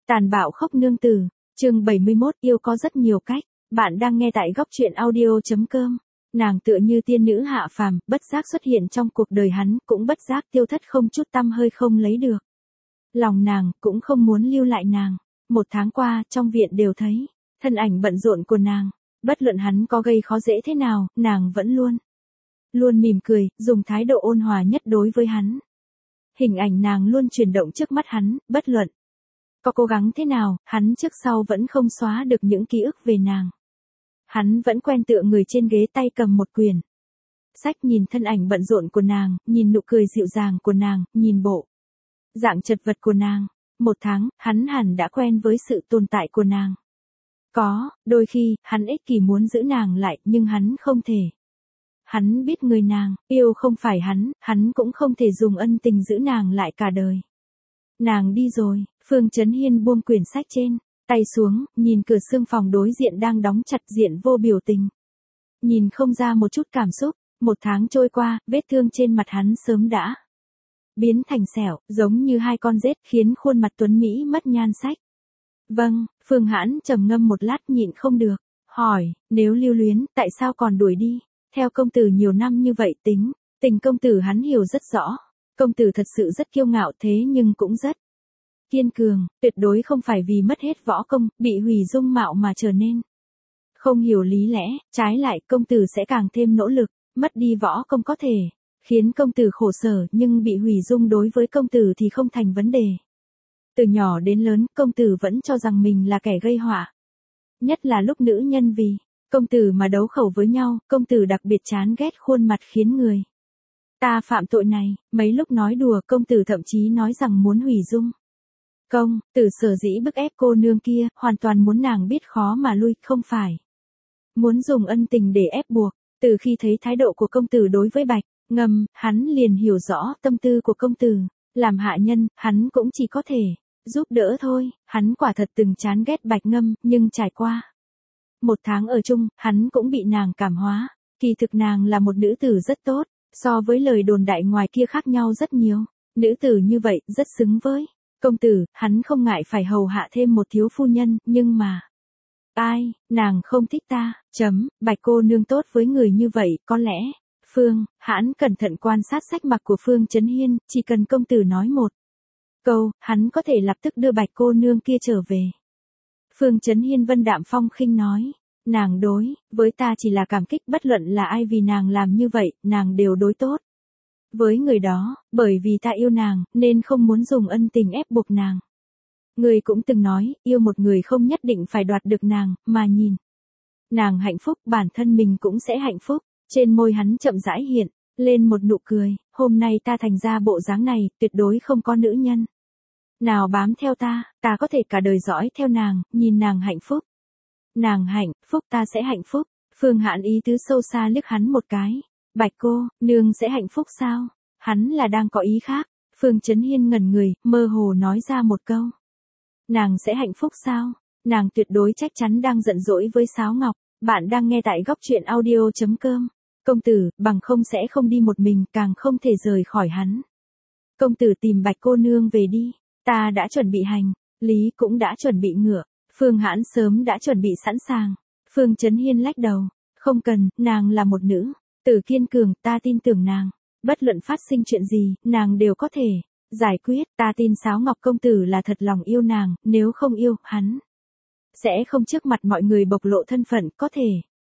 Tàn bạo khốc nương tử, chương 71, yêu có rất nhiều cách. Bạn đang nghe tại góc truyện audio.com. Nàng tựa như tiên nữ hạ phàm, bất giác xuất hiện trong cuộc đời hắn, cũng bất giác tiêu thất không chút tăm hơi không lấy được. Lòng nàng cũng không muốn lưu lại nàng. Một tháng qua, trong viện đều thấy thân ảnh bận rộn của nàng. Bất luận hắn có gây khó dễ thế nào, nàng vẫn luôn mỉm cười, dùng thái độ ôn hòa nhất đối với hắn. Hình ảnh nàng luôn chuyển động trước mắt hắn, bất luận có cố gắng thế nào, hắn trước sau vẫn không xóa được những ký ức về nàng. Hắn vẫn quen tựa người trên ghế tay cầm một quyển sách, nhìn thân ảnh bận rộn của nàng, nhìn nụ cười dịu dàng của nàng, nhìn bộ dạng chật vật của nàng. Một tháng, hắn hẳn đã quen với sự tồn tại của nàng. Có, đôi khi, hắn ích kỷ muốn giữ nàng lại, nhưng hắn không thể. Hắn biết người nàng yêu không phải hắn cũng không thể dùng ân tình giữ nàng lại cả đời. Nàng đi rồi, Phương Chấn Hiên buông quyển sách trên tay xuống, nhìn cửa sương phòng đối diện đang đóng chặt, diện vô biểu tình. Nhìn không ra một chút cảm xúc. Một tháng trôi qua, vết thương trên mặt hắn sớm đã biến thành sẹo, giống như hai con rết, khiến khuôn mặt tuấn Mỹ mất nhan sắc. Vâng, Phương Hãn trầm ngâm một lát nhịn không được, hỏi, nếu lưu luyến, tại sao còn đuổi đi? Theo công tử nhiều năm như vậy tình công tử hắn hiểu rất rõ. Công tử thật sự rất kiêu ngạo thế nhưng cũng rất kiên cường, tuyệt đối không phải vì mất hết võ công, bị hủy dung mạo mà trở nên không hiểu lý lẽ, trái lại công tử sẽ càng thêm nỗ lực, mất đi võ công có thể khiến công tử khổ sở, nhưng bị hủy dung đối với công tử thì không thành vấn đề. Từ nhỏ đến lớn, công tử vẫn cho rằng mình là kẻ gây họa. Nhất là lúc nữ nhân vì công tử mà đấu khẩu với nhau, công tử đặc biệt chán ghét khuôn mặt khiến người ta phạm tội này. Mấy lúc nói đùa, công tử thậm chí nói rằng muốn hủy dung công tử sở dĩ bức ép cô nương kia, hoàn toàn muốn nàng biết khó mà lui, không phải muốn dùng ân tình để ép buộc. Từ khi thấy thái độ của công tử đối với Bạch Ngâm, hắn liền hiểu rõ tâm tư của công tử. Làm hạ nhân, hắn cũng chỉ có thể giúp đỡ thôi. Hắn quả thật từng chán ghét Bạch Ngâm, nhưng trải qua một tháng ở chung, hắn cũng bị nàng cảm hóa. Kỳ thực nàng là một nữ tử rất tốt, so với lời đồn đại ngoài kia khác nhau rất nhiều. Nữ tử như vậy, rất xứng với công tử, hắn không ngại phải hầu hạ thêm một thiếu phu nhân, nhưng mà ai, nàng không thích ta, Bạch cô nương tốt với người như vậy, có lẽ Phương Hãn cẩn thận quan sát sắc mặt của Phương Chấn Hiên, chỉ cần công tử nói một câu, hắn có thể lập tức đưa Bạch cô nương kia trở về. Phương Chấn Hiên vân đạm phong khinh nói, nàng đối với ta chỉ là cảm kích, bất luận là ai vì nàng làm như vậy, nàng đều đối tốt với người đó, bởi vì ta yêu nàng, nên không muốn dùng ân tình ép buộc nàng. Người cũng từng nói, yêu một người không nhất định phải đoạt được nàng, mà nhìn nàng hạnh phúc, bản thân mình cũng sẽ hạnh phúc. Trên môi hắn chậm rãi hiện lên một nụ cười, hôm nay ta thành ra bộ dáng này, tuyệt đối không có nữ nhân nào bám theo ta có thể cả đời dõi theo nàng, nhìn nàng hạnh phúc. Nàng hạnh phúc, ta sẽ hạnh phúc. Phương Hãn ý tứ sâu xa liếc hắn một cái. Bạch cô nương sẽ hạnh phúc sao? Hắn là đang có ý khác. Phương Chấn Hiên ngẩn người, mơ hồ nói ra một câu. Nàng sẽ hạnh phúc sao? Nàng tuyệt đối chắc chắn đang giận dỗi với Sáo Ngọc. Bạn đang nghe tại góc truyện audio.com. Công tử, bằng không sẽ không đi một mình, càng không thể rời khỏi hắn. Công tử tìm Bạch cô nương về đi. Ta đã chuẩn bị hành lý, cũng đã chuẩn bị ngựa. Phương Hãn sớm đã chuẩn bị sẵn sàng. Phương Chấn Hiên lách đầu. Không cần, nàng là một nữ tử kiên cường, ta tin tưởng nàng. Bất luận phát sinh chuyện gì, nàng đều có thể giải quyết. Ta tin Sáo Ngọc công tử là thật lòng yêu nàng, nếu không yêu, hắn sẽ không trước mặt mọi người bộc lộ thân phận, có thể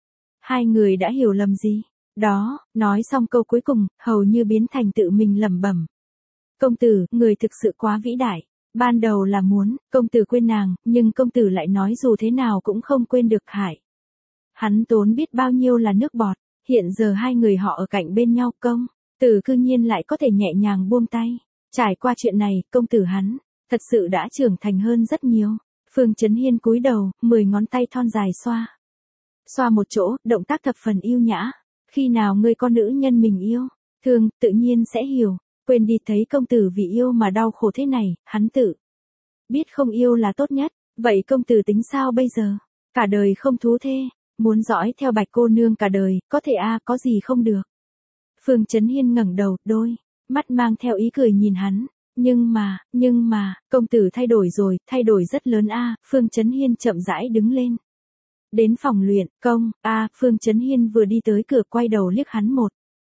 hai người đã hiểu lầm gì đó. Nói xong câu cuối cùng, hầu như biến thành tự mình lẩm bẩm. Công tử, người thực sự quá vĩ đại. Ban đầu là muốn công tử quên nàng, nhưng công tử lại nói dù thế nào cũng không quên được hại hắn tốn biết bao nhiêu là nước bọt. Hiện giờ hai người họ ở cạnh bên nhau, công tử cư nhiên lại có thể nhẹ nhàng buông tay. Trải qua chuyện này, công tử hắn thật sự đã trưởng thành hơn rất nhiều. Phương Chấn Hiên cúi đầu, 10 ngón tay thon dài xoa một chỗ, động tác thập phần yêu nhã. Khi nào người con nữ nhân mình yêu thương, tự nhiên sẽ hiểu. Quên đi, thấy công tử vì yêu mà đau khổ thế này, hắn tự biết không yêu là tốt nhất. Vậy công tử tính sao bây giờ? Cả đời không thú thê, muốn dõi theo Bạch cô nương cả đời, có thể có gì không được. Phương Chấn Hiên ngẩng đầu, đôi mắt mang theo ý cười nhìn hắn. Nhưng mà, công tử thay đổi rồi, thay đổi rất lớn a. Phương Chấn Hiên chậm rãi đứng lên. Đến phòng luyện, Phương Chấn Hiên vừa đi tới cửa quay đầu liếc hắn một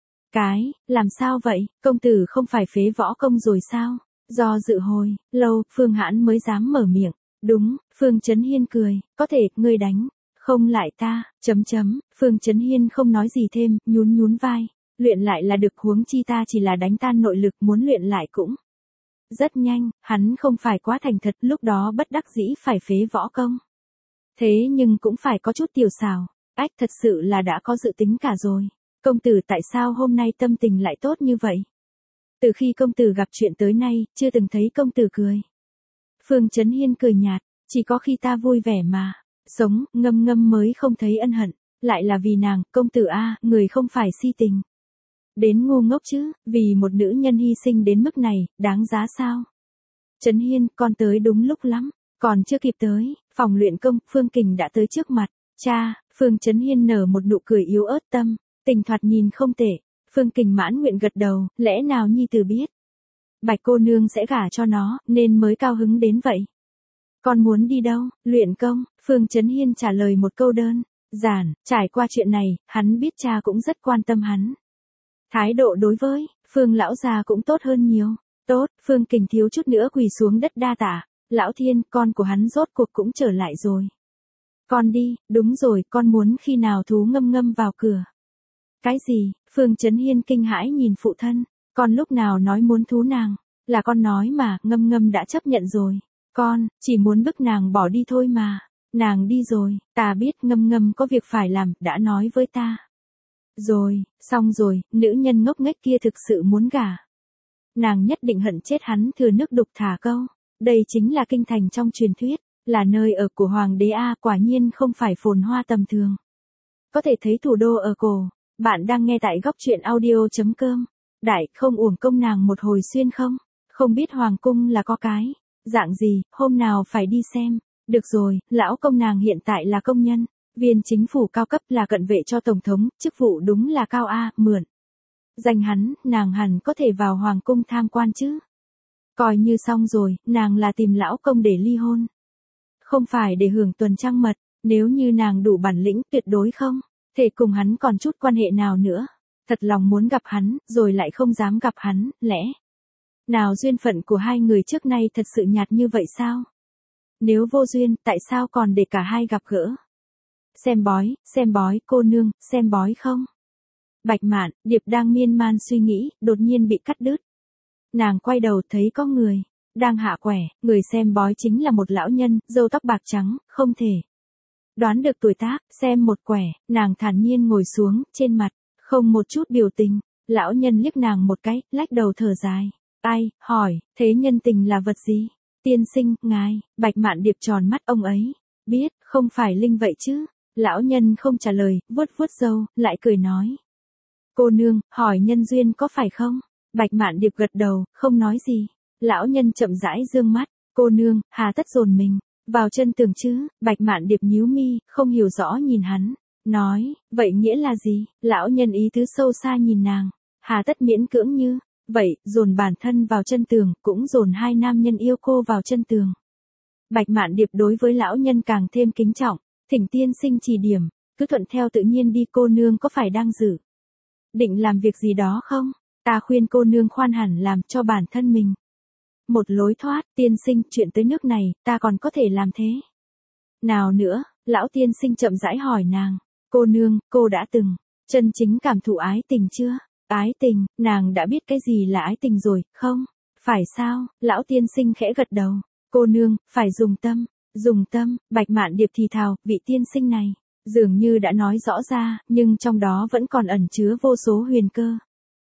cái, làm sao vậy, công tử không phải phế võ công rồi sao? Do dự hồi lâu, Phương Hãn mới dám mở miệng. Đúng, Phương Chấn Hiên cười, có thể, ngươi đánh không lại ta, Phương Chấn Hiên không nói gì thêm, nhún vai. Luyện lại là được, huống chi ta chỉ là đánh tan nội lực, muốn luyện lại cũng rất nhanh, hắn không phải quá thành thật, lúc đó bất đắc dĩ phải phế võ công. Thế nhưng cũng phải có chút tiểu xảo, thật sự là đã có dự tính cả rồi. Công tử tại sao hôm nay tâm tình lại tốt như vậy? Từ khi công tử gặp chuyện tới nay, chưa từng thấy công tử cười. Phương Chấn Hiên cười nhạt, chỉ có khi ta vui vẻ mà, sống, ngâm mới không thấy ân hận, lại là vì nàng, công tử người không phải si tình. Đến ngu ngốc chứ, vì một nữ nhân hy sinh đến mức này, đáng giá sao? Chấn Hiên, con tới đúng lúc lắm, còn chưa kịp tới, phòng luyện công, Phương Kình đã tới trước mặt, cha, Phương Chấn Hiên nở một nụ cười yếu ớt tâm, tình thoạt nhìn không tệ, Phương Kình mãn nguyện gật đầu, lẽ nào nhi tử biết. Bạch cô nương sẽ gả cho nó, nên mới cao hứng đến vậy. Con muốn đi đâu, luyện công, Phương Chấn Hiên trả lời một câu đơn giản, trải qua chuyện này, hắn biết cha cũng rất quan tâm hắn. Thái độ đối với Phương lão già cũng tốt hơn nhiều. Tốt, Phương Kình thiếu chút nữa quỳ xuống đất đa tạ. Lão Thiên, con của hắn rốt cuộc cũng trở lại rồi. Con đi, đúng rồi, con muốn khi nào thú ngâm vào cửa. Cái gì? Phương Chấn Hiên kinh hãi nhìn phụ thân. Con lúc nào nói muốn thú nàng? Là con nói mà, ngâm đã chấp nhận rồi. Con, chỉ muốn bức nàng bỏ đi thôi mà. Nàng đi rồi, ta biết ngâm có việc phải làm, đã nói với ta. Rồi, xong rồi, nữ nhân ngốc nghếch kia thực sự muốn gả. Nàng nhất định hận chết hắn, thừa nước đục thả câu. Đây chính là kinh thành trong truyền thuyết, là nơi ở của hoàng đế quả nhiên không phải phồn hoa tầm thường. Có thể thấy thủ đô ở cổ. Bạn đang nghe tại góc truyện audio.com. Đại, không uổng công nàng một hồi xuyên không? Không biết hoàng cung là có cái dạng gì, hôm nào phải đi xem. Được rồi, lão công nàng hiện tại là công nhân viên chính phủ cao cấp, là cận vệ cho tổng thống, chức vụ đúng là cao mượn danh hắn, nàng hẳn có thể vào hoàng cung tham quan chứ. Coi như xong rồi, nàng là tìm lão công để ly hôn. Không phải để hưởng tuần trăng mật, nếu như nàng đủ bản lĩnh, tuyệt đối không thể cùng hắn còn chút quan hệ nào nữa. Thật lòng muốn gặp hắn, rồi lại không dám gặp hắn, lẽ nào duyên phận của hai người trước nay thật sự nhạt như vậy sao? Nếu vô duyên, tại sao còn để cả hai gặp gỡ? Xem bói, cô nương, xem bói không? Bạch Mạn, Điệp đang miên man suy nghĩ, đột nhiên bị cắt đứt. Nàng quay đầu thấy có người đang hạ quẻ, người xem bói chính là một lão nhân, râu tóc bạc trắng, không thể đoán được tuổi tác, xem một quẻ, nàng thản nhiên ngồi xuống, trên mặt không một chút biểu tình. Lão nhân liếc nàng một cái, lách đầu thở dài. Ai, hỏi, thế nhân tình là vật gì? Tiên sinh, ngài, Bạch Mạn Điệp tròn mắt, ông ấy biết, không phải linh vậy chứ? Lão nhân không trả lời, vuốt râu, lại cười nói. Cô nương, hỏi nhân duyên có phải không? Bạch Mạn Điệp gật đầu, không nói gì. Lão nhân chậm rãi dương mắt. Cô nương, hà tất dồn mình vào chân tường chứ? Bạch Mạn Điệp nhíu mi, không hiểu rõ nhìn hắn. Nói, vậy nghĩa là gì? Lão nhân ý tứ sâu xa nhìn nàng. Hà tất miễn cưỡng như vậy, dồn bản thân vào chân tường, cũng dồn hai nam nhân yêu cô vào chân tường. Bạch Mạn Điệp đối với lão nhân càng thêm kính trọng. Thỉnh tiên sinh chỉ điểm, cứ thuận theo tự nhiên đi. Cô nương có phải đang định làm việc gì đó không? Ta khuyên cô nương khoan hẳn làm cho bản thân mình một lối thoát. Tiên sinh, chuyện tới nước này, ta còn có thể làm thế nào nữa? Lão tiên sinh chậm rãi hỏi nàng. Cô nương, cô đã từng chân chính cảm thụ ái tình chưa? Ái tình, nàng đã biết cái gì là ái tình rồi, không? Phải sao? Lão tiên sinh khẽ gật đầu. Cô nương, phải dùng tâm, Bạch Mạn Điệp thì thào, vị tiên sinh này dường như đã nói rõ ra, nhưng trong đó vẫn còn ẩn chứa vô số huyền cơ.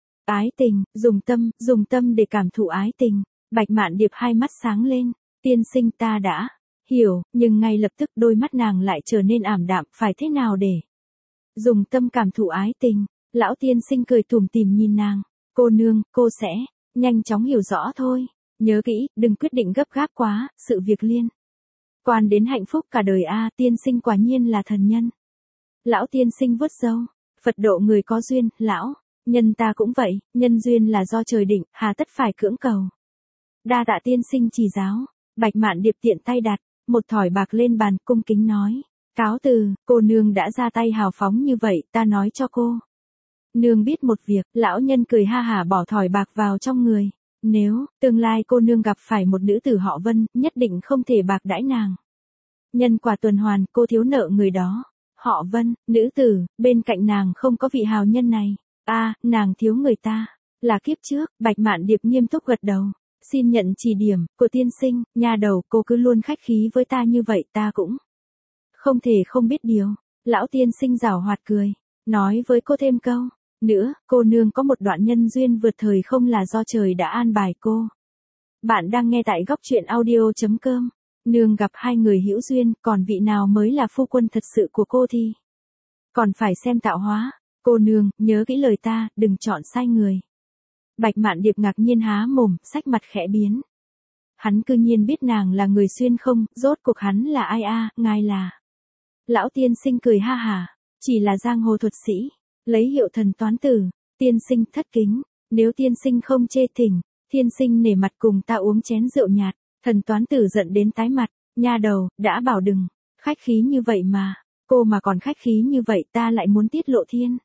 Ái tình, dùng tâm để cảm thụ ái tình. Bạch Mạn Điệp hai mắt sáng lên. Tiên sinh, ta đã hiểu, nhưng ngay lập tức đôi mắt nàng lại trở nên ảm đạm. Phải thế nào để dùng tâm cảm thụ ái tình? Lão tiên sinh cười tủm tỉm nhìn nàng. Cô nương, cô sẽ nhanh chóng hiểu rõ thôi. Nhớ kỹ, đừng quyết định gấp gáp quá, sự việc liên quan đến hạnh phúc cả đời tiên sinh quả nhiên là thần nhân. Lão tiên sinh vuốt râu. Phật độ người có duyên, lão nhân ta cũng vậy, nhân duyên là do trời định, hà tất phải cưỡng cầu. Đa tạ tiên sinh chỉ giáo. Bạch Mạn Điệp tiện tay đặt một thỏi bạc lên bàn, cung kính nói. Cáo từ, cô nương đã ra tay hào phóng như vậy, ta nói cho cô. Nương biết một việc, lão nhân cười ha hả bỏ thỏi bạc vào trong người. Nếu, tương lai cô nương gặp phải một nữ tử họ Vân, nhất định không thể bạc đãi nàng. Nhân quả tuần hoàn, cô thiếu nợ người đó. Họ Vân, nữ tử, bên cạnh nàng không có vị hào nhân này. Nàng thiếu người ta. Là kiếp trước, Bạch Mạn Điệp nghiêm túc gật đầu. Xin nhận chỉ điểm, của tiên sinh, nha đầu, cô cứ luôn khách khí với ta như vậy ta cũng không thể không biết điều. Lão tiên sinh giảo hoạt cười, nói với cô thêm câu. Nữa, cô nương có một đoạn nhân duyên vượt thời không là do trời đã an bài cô. Bạn đang nghe tại góc truyện audio.com. Nương gặp hai người hữu duyên, còn vị nào mới là phu quân thật sự của cô thì còn phải xem tạo hóa. Cô nương, nhớ kỹ lời ta, đừng chọn sai người. Bạch Mạn Điệp ngạc nhiên há mồm, sắc mặt khẽ biến. Hắn cư nhiên biết nàng là người xuyên không, rốt cuộc hắn là ai ngài là. Lão tiên sinh cười ha hả, chỉ là giang hồ thuật sĩ, lấy hiệu thần toán tử. Tiên sinh thất kính, nếu tiên sinh không chê thỉnh, tiên sinh nể mặt cùng ta uống chén rượu nhạt. Thần toán tử giận đến tái mặt, nha đầu, đã bảo đừng khách khí như vậy mà, cô mà còn khách khí như vậy ta lại muốn tiết lộ thiên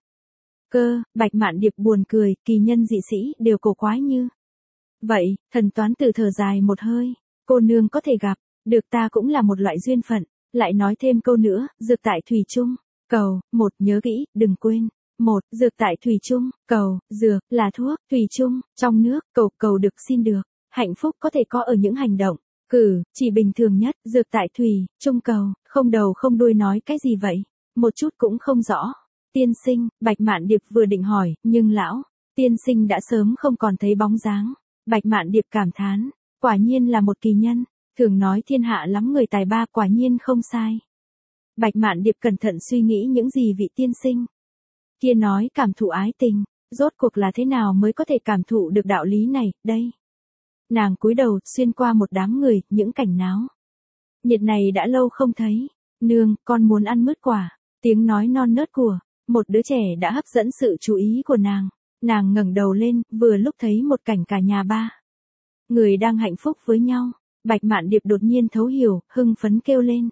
cơ. Bạch Mạn Điệp buồn cười, kỳ nhân dị sĩ đều cổ quái như vậy. Thần toán tử thở dài một hơi, cô nương có thể gặp được ta cũng là một loại duyên phận. Lại nói thêm câu nữa, dược tại thủy chung, cầu, một, nhớ kỹ, đừng quên. Một, dược tại thủy chung, cầu, dược, là thuốc, thủy chung, trong nước, cầu được xin được. Hạnh phúc có thể có ở những hành động, cử, chỉ bình thường nhất. Dược tại thủy, chung cầu, không đầu không đuôi nói cái gì vậy? Một chút cũng không rõ. Tiên sinh, Bạch Mạn Điệp vừa định hỏi, nhưng lão tiên sinh đã sớm không còn thấy bóng dáng. Bạch Mạn Điệp cảm thán, quả nhiên là một kỳ nhân. Thường nói thiên hạ lắm người tài ba, quả nhiên không sai. Bạch Mạn Điệp cẩn thận suy nghĩ những gì vị tiên sinh kia nói cảm thụ ái tình, rốt cuộc là thế nào mới có thể cảm thụ được đạo lý này, đây. Nàng cúi đầu, xuyên qua một đám người, những cảnh náo nhiệt này đã lâu không thấy. Nương, con muốn ăn mứt quả. Tiếng nói non nớt của một đứa trẻ đã hấp dẫn sự chú ý của nàng. Nàng ngẩng đầu lên, vừa lúc thấy một cảnh cả nhà ba người đang hạnh phúc với nhau. Bạch Mạn Điệp đột nhiên thấu hiểu, hưng phấn kêu lên.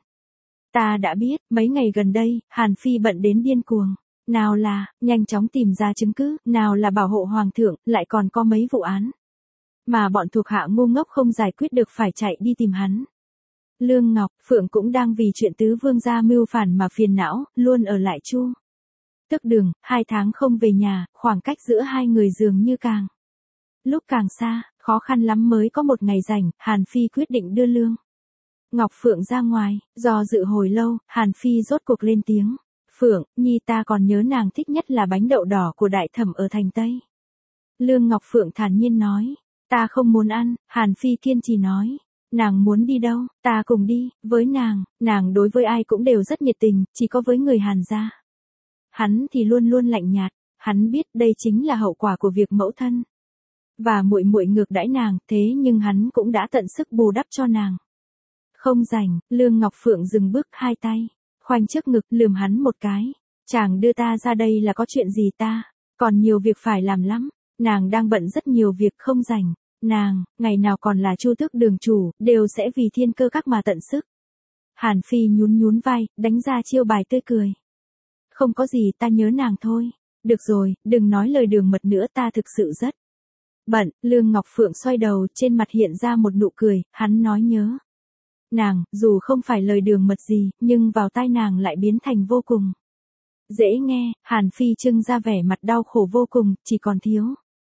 Ta đã biết, mấy ngày gần đây, Hàn Phi bận đến điên cuồng. Nào là, nhanh chóng tìm ra chứng cứ, nào là bảo hộ hoàng thượng, lại còn có mấy vụ án mà bọn thuộc hạ ngu ngốc không giải quyết được phải chạy đi tìm hắn. Lương Ngọc Phượng cũng đang vì chuyện tứ vương gia mưu phản mà phiền não, luôn ở lại Chu Tức Đường, 2 tháng không về nhà, khoảng cách giữa hai người dường như càng lúc càng xa, khó khăn lắm mới có một ngày rảnh. Hàn Phi quyết định đưa Lương Ngọc Phượng ra ngoài, do dự hồi lâu, Hàn Phi rốt cuộc lên tiếng. Phượng, nhi ta còn nhớ nàng thích nhất là bánh đậu đỏ của đại thẩm ở thành Tây. Lương Ngọc Phượng thản nhiên nói. Ta không muốn ăn. Hàn Phi kiên trì nói. Nàng muốn đi đâu, ta cùng đi, với nàng đối với ai cũng đều rất nhiệt tình, chỉ có với người Hàn gia. Hắn thì luôn luôn lạnh nhạt, hắn biết đây chính là hậu quả của việc mẫu thân và muội muội ngược đãi nàng, thế nhưng hắn cũng đã tận sức bù đắp cho nàng. Không rảnh, Lương Ngọc Phượng dừng bước, hai tay khoanh trước ngực, lườm hắn một cái. Chàng đưa ta ra đây là có chuyện gì ta? Còn nhiều việc phải làm lắm. Nàng đang bận rất nhiều việc, không rảnh. Nàng, ngày nào còn là Chu Tước Đường chủ, đều sẽ vì thiên cơ các mà tận sức. Hàn Phi nhún vai, đánh ra chiêu bài tươi cười. Không có gì, ta nhớ nàng thôi. Được rồi, đừng nói lời đường mật nữa, ta thực sự rất bận. Lương Ngọc Phượng xoay đầu, trên mặt hiện ra một nụ cười, hắn nói nhớ nàng, dù không phải lời đường mật gì, nhưng vào tai nàng lại biến thành vô cùng dễ nghe. Hàn Phi trưng ra vẻ mặt đau khổ vô cùng, chỉ còn thiếu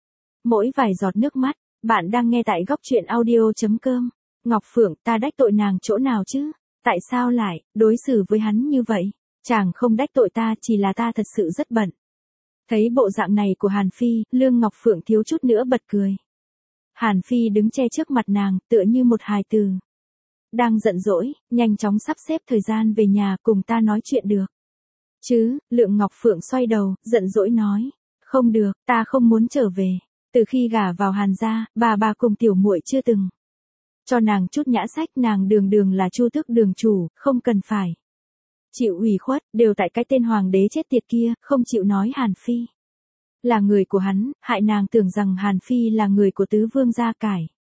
mỗi vài giọt nước mắt. Bạn đang nghe tại góc truyện audio.com. Ngọc Phượng, ta đách tội nàng chỗ nào chứ? Tại sao lại đối xử với hắn như vậy? Chàng không đách tội ta, chỉ là ta thật sự rất bận. Thấy bộ dạng này của Hàn Phi, Lương Ngọc Phượng thiếu chút nữa bật cười. Hàn Phi đứng che trước mặt nàng, tựa như một hài tử đang giận dỗi, nhanh chóng sắp xếp thời gian về nhà cùng ta nói chuyện được chứ? Lương Ngọc Phượng xoay đầu, giận dỗi nói. Không được, ta không muốn trở về. Từ khi gả vào Hàn gia, bà cùng tiểu muội chưa từng cho nàng chút nhã sách. Nàng đường là Chu Tước Đường chủ, không cần phải chịu ủy khuất, đều tại cái tên hoàng đế chết tiệt kia, không chịu nói Hàn Phi là người của hắn, hại nàng tưởng rằng Hàn Phi là người của tứ vương gia cải.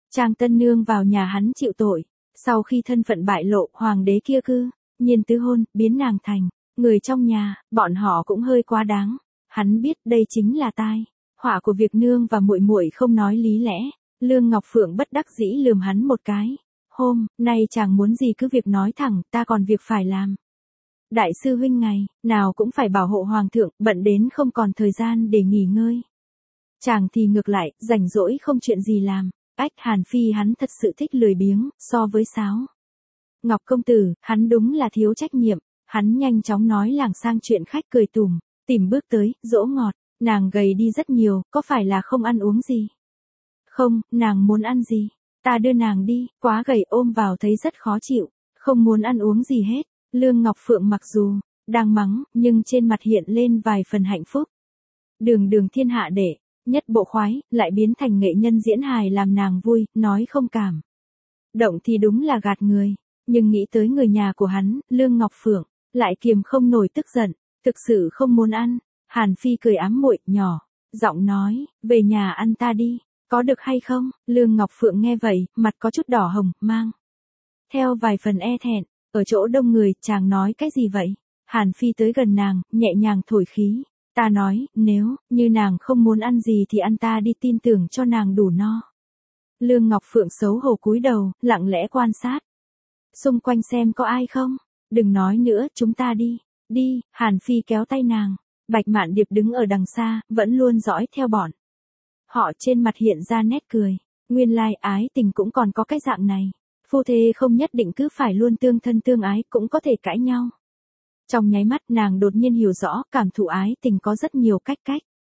Trang tân nương vào nhà hắn chịu tội, sau khi thân phận bại lộ, hoàng đế kia cư nhiên tứ hôn, biến nàng thành người trong nhà, bọn họ cũng hơi quá đáng. Hắn biết đây chính là tai họa của việc nương và muội muội không nói lý lẽ. Lương Ngọc Phượng bất đắc dĩ lườm hắn một cái. Hôm nay chàng muốn gì cứ việc nói thẳng, ta còn việc phải làm. Đại sư huynh ngày nào cũng phải bảo hộ hoàng thượng, bận đến không còn thời gian để nghỉ ngơi. Chàng thì ngược lại, rảnh rỗi không chuyện gì làm. Ách Hàn Phi hắn thật sự thích lười biếng, so với Sáo Ngọc công tử, hắn đúng là thiếu trách nhiệm. Hắn nhanh chóng nói làng sang chuyện khách, cười tủm tỉm bước tới, dỗ ngọt. Nàng gầy đi rất nhiều, có phải là không ăn uống gì? Không, nàng muốn ăn gì? Ta đưa nàng đi, quá gầy ôm vào thấy rất khó chịu, không muốn ăn uống gì hết. Lương Ngọc Phượng mặc dù đang mắng, nhưng trên mặt hiện lên vài phần hạnh phúc. Đường đường thiên hạ đệ nhất bộ khoái, lại biến thành nghệ nhân diễn hài làm nàng vui, nói không cảm động thì đúng là gạt người. Nhưng nghĩ tới người nhà của hắn, Lương Ngọc Phượng lại kiềm không nổi tức giận, thực sự không muốn ăn. Hàn Phi cười ám muội, nhỏ giọng nói, về nhà ăn ta đi, có được hay không? Lương Ngọc Phượng nghe vậy, mặt có chút đỏ hồng, mang theo vài phần e thẹn. Ở chỗ đông người, chàng nói cái gì vậy? Hàn Phi tới gần nàng, nhẹ nhàng thổi khí. Ta nói, nếu như nàng không muốn ăn gì thì ăn ta đi, tin tưởng cho nàng đủ no. Lương Ngọc Phượng xấu hổ cúi đầu, lặng lẽ quan sát xung quanh xem có ai không. Đừng nói nữa, chúng ta đi. Đi. Hàn Phi kéo tay nàng. Bạch Mạn Điệp đứng ở đằng xa, vẫn luôn dõi theo bọn họ, trên mặt hiện ra nét cười. Nguyên lai ái tình cũng còn có cái dạng này. Phu thê không nhất định cứ phải luôn tương thân tương ái, cũng có thể cãi nhau. Trong nháy mắt nàng đột nhiên hiểu rõ, cảm thụ ái tình có rất nhiều cách.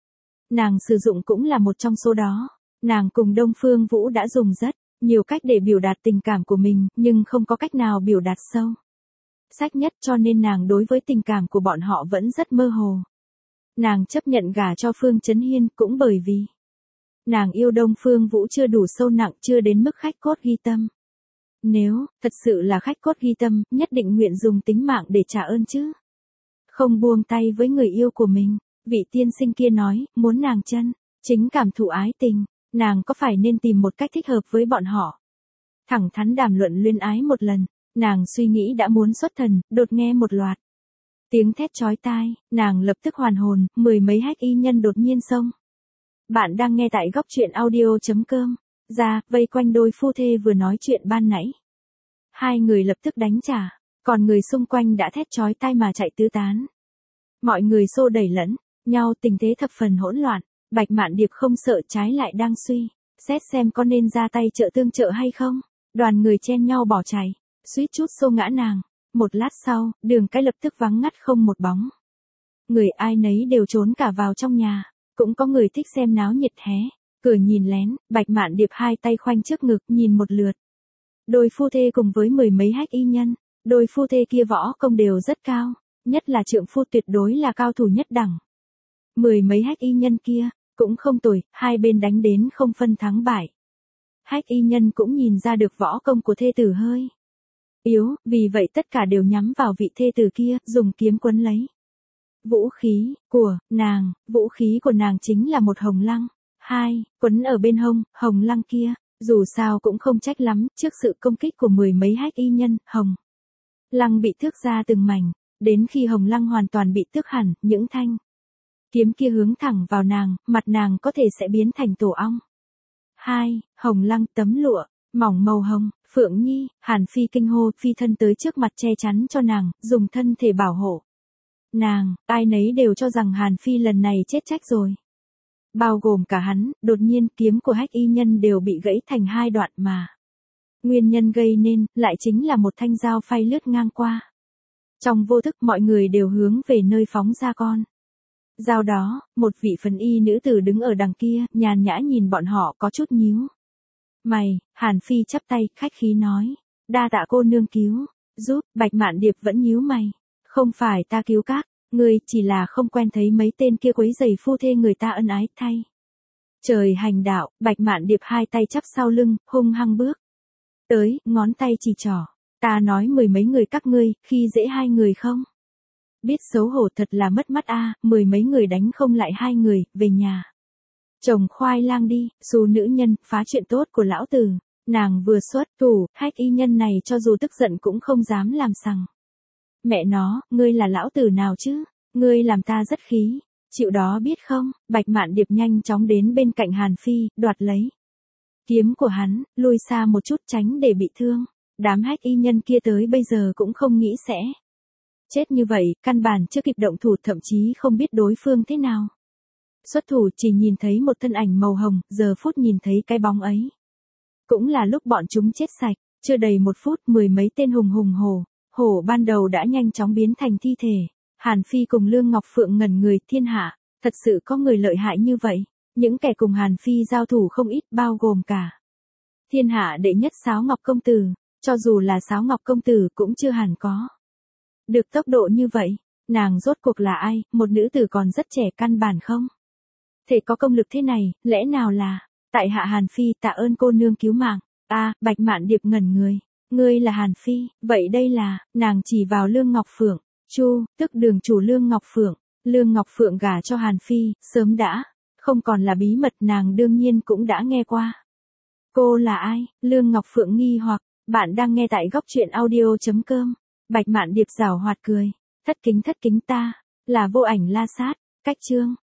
Nàng sử dụng cũng là một trong số đó. Nàng cùng Đông Phương Vũ đã dùng rất nhiều cách để biểu đạt tình cảm của mình, nhưng không có cách nào biểu đạt sâu sắc nhất, cho nên nàng đối với tình cảm của bọn họ vẫn rất mơ hồ. Nàng chấp nhận gả cho Phương Chấn Hiên cũng bởi vì nàng yêu Đông Phương Vũ chưa đủ sâu nặng, chưa đến mức khách cốt ghi tâm. Nếu thật sự là khách cốt ghi tâm, nhất định nguyện dùng tính mạng để trả ơn chứ. Không buông tay với người yêu của mình. Vị tiên sinh kia nói, muốn nàng chân chính cảm thụ ái tình, nàng có phải nên tìm một cách thích hợp với bọn họ. Thẳng thắn đàm luận luyến ái một lần, nàng suy nghĩ đã muốn xuất thần, đột nghe một loạt tiếng thét chói tai, nàng lập tức hoàn hồn, mười mấy hách y nhân đột nhiên xông. Bạn đang nghe tại góc truyện audio.com. Ra, vây quanh đôi phu thê vừa nói chuyện ban nãy. Hai người lập tức đánh trả, còn người xung quanh đã thét chói tai mà chạy tứ tán. Mọi người xô đẩy lẫn nhau, tình thế thập phần hỗn loạn. Bạch Mạn Điệp không sợ, trái lại đang suy xét xem có nên ra tay tương trợ hay không. Đoàn người chen nhau bỏ chạy, suýt chút xô ngã nàng. Một lát sau, đường cái lập tức vắng ngắt không một bóng. Người ai nấy đều trốn cả vào trong nhà. Cũng có người thích xem náo nhiệt hé cửa nhìn lén. Bạch Mạn Điệp hai tay khoanh trước ngực, nhìn một lượt đôi phu thê cùng với mười mấy hách y nhân. Đôi phu thê kia võ công đều rất cao, nhất là trượng phu tuyệt đối là cao thủ nhất đẳng. Mười mấy hách y nhân kia cũng không tồi, hai bên đánh đến không phân thắng bại. Hách y nhân cũng nhìn ra được võ công của thê tử hơi yếu, vì vậy tất cả đều nhắm vào vị thê tử kia, dùng kiếm quấn lấy vũ khí của nàng. Vũ khí của nàng chính là một hồng lăng. Hai, quấn ở bên hông, hồng lăng kia, dù sao cũng không trách lắm, trước sự công kích của mười mấy hách y nhân, hồng lăng bị thước ra từng mảnh, đến khi hồng lăng hoàn toàn bị tước hẳn, những thanh kiếm kia hướng thẳng vào nàng, mặt nàng có thể sẽ biến thành tổ ong. Hai, hồng lăng tấm lụa, mỏng màu hồng. Phượng Nhi, Hàn Phi kinh hô, phi thân tới trước mặt che chắn cho nàng, dùng thân thể bảo hộ nàng. Ai nấy đều cho rằng Hàn Phi lần này chết chắc rồi, bao gồm cả hắn. Đột nhiên kiếm của hách y nhân đều bị gãy thành hai đoạn, mà nguyên nhân gây nên lại chính là một thanh dao phay lướt ngang qua. Trong vô thức mọi người đều hướng về nơi phóng ra con dao đó. Một vị phần y nữ tử đứng ở đằng kia, nhàn nhã nhìn bọn họ, có chút nhíu mày. Hàn Phi chắp tay, khách khí nói, đa tạ cô nương cứu giúp. Bạch Mạn Điệp vẫn nhíu mày, không phải ta cứu các ngươi, chỉ là không quen thấy mấy tên kia quấy rầy phu thê người ta ân ái thay trời hành đạo. Bạch Mạn Điệp hai tay chắp sau lưng, hung hăng bước tới, ngón tay chỉ trỏ. Ta nói mười mấy người các ngươi, khi dễ hai người không biết xấu hổ, thật là mất mắt a. Mười mấy người đánh không lại hai người, về nhà trồng khoai lang đi. Xù nữ nhân, phá chuyện tốt của lão tử. Nàng vừa xuất thủ, Hách y nhân này cho dù tức giận cũng không dám làm sằng. Mẹ nó, ngươi là lão tử nào chứ? Ngươi làm ta rất khí. Chịu đó biết không? Bạch Mạn Điệp nhanh chóng đến bên cạnh Hàn Phi, đoạt lấy kiếm của hắn, lui xa một chút tránh để bị thương. Đám Hách y nhân kia tới bây giờ cũng không nghĩ sẽ chết như vậy, căn bản chưa kịp động thủ, thậm chí không biết đối phương thế nào. Xuất thủ chỉ nhìn thấy một thân ảnh màu hồng, giờ phút nhìn thấy cái bóng ấy. Cũng là lúc bọn chúng chết sạch, chưa đầy 1 phút 10 mấy tên hùng hổ ban đầu đã nhanh chóng biến thành thi thể. Hàn Phi cùng Lương Ngọc Phượng ngẩn người, thiên hạ, thật sự có người lợi hại như vậy. Những kẻ cùng Hàn Phi giao thủ không ít, bao gồm cả thiên hạ đệ nhất Sáo Ngọc Công Tử, cho dù là Sáo Ngọc Công Tử cũng chưa hẳn có được tốc độ như vậy. Nàng rốt cuộc là ai, một nữ tử còn rất trẻ, căn bản không thể có công lực thế này, lẽ nào là tại hạ Hàn Phi, tạ ơn cô nương cứu mạng. Bạch Mạn Điệp ngẩn người, ngươi là Hàn Phi, vậy đây là, nàng chỉ vào Lương Ngọc Phượng, tức đường chủ Lương Ngọc Phượng. Lương Ngọc Phượng gả cho Hàn Phi, sớm đã không còn là bí mật, nàng đương nhiên cũng đã nghe qua. Cô là ai? Lương Ngọc Phượng nghi hoặc, bạn đang nghe tại góc truyện audio.com. Bạch Mạn Điệp giảo hoạt cười, thất kính ta, là Vô Ảnh La Sát, cách chương.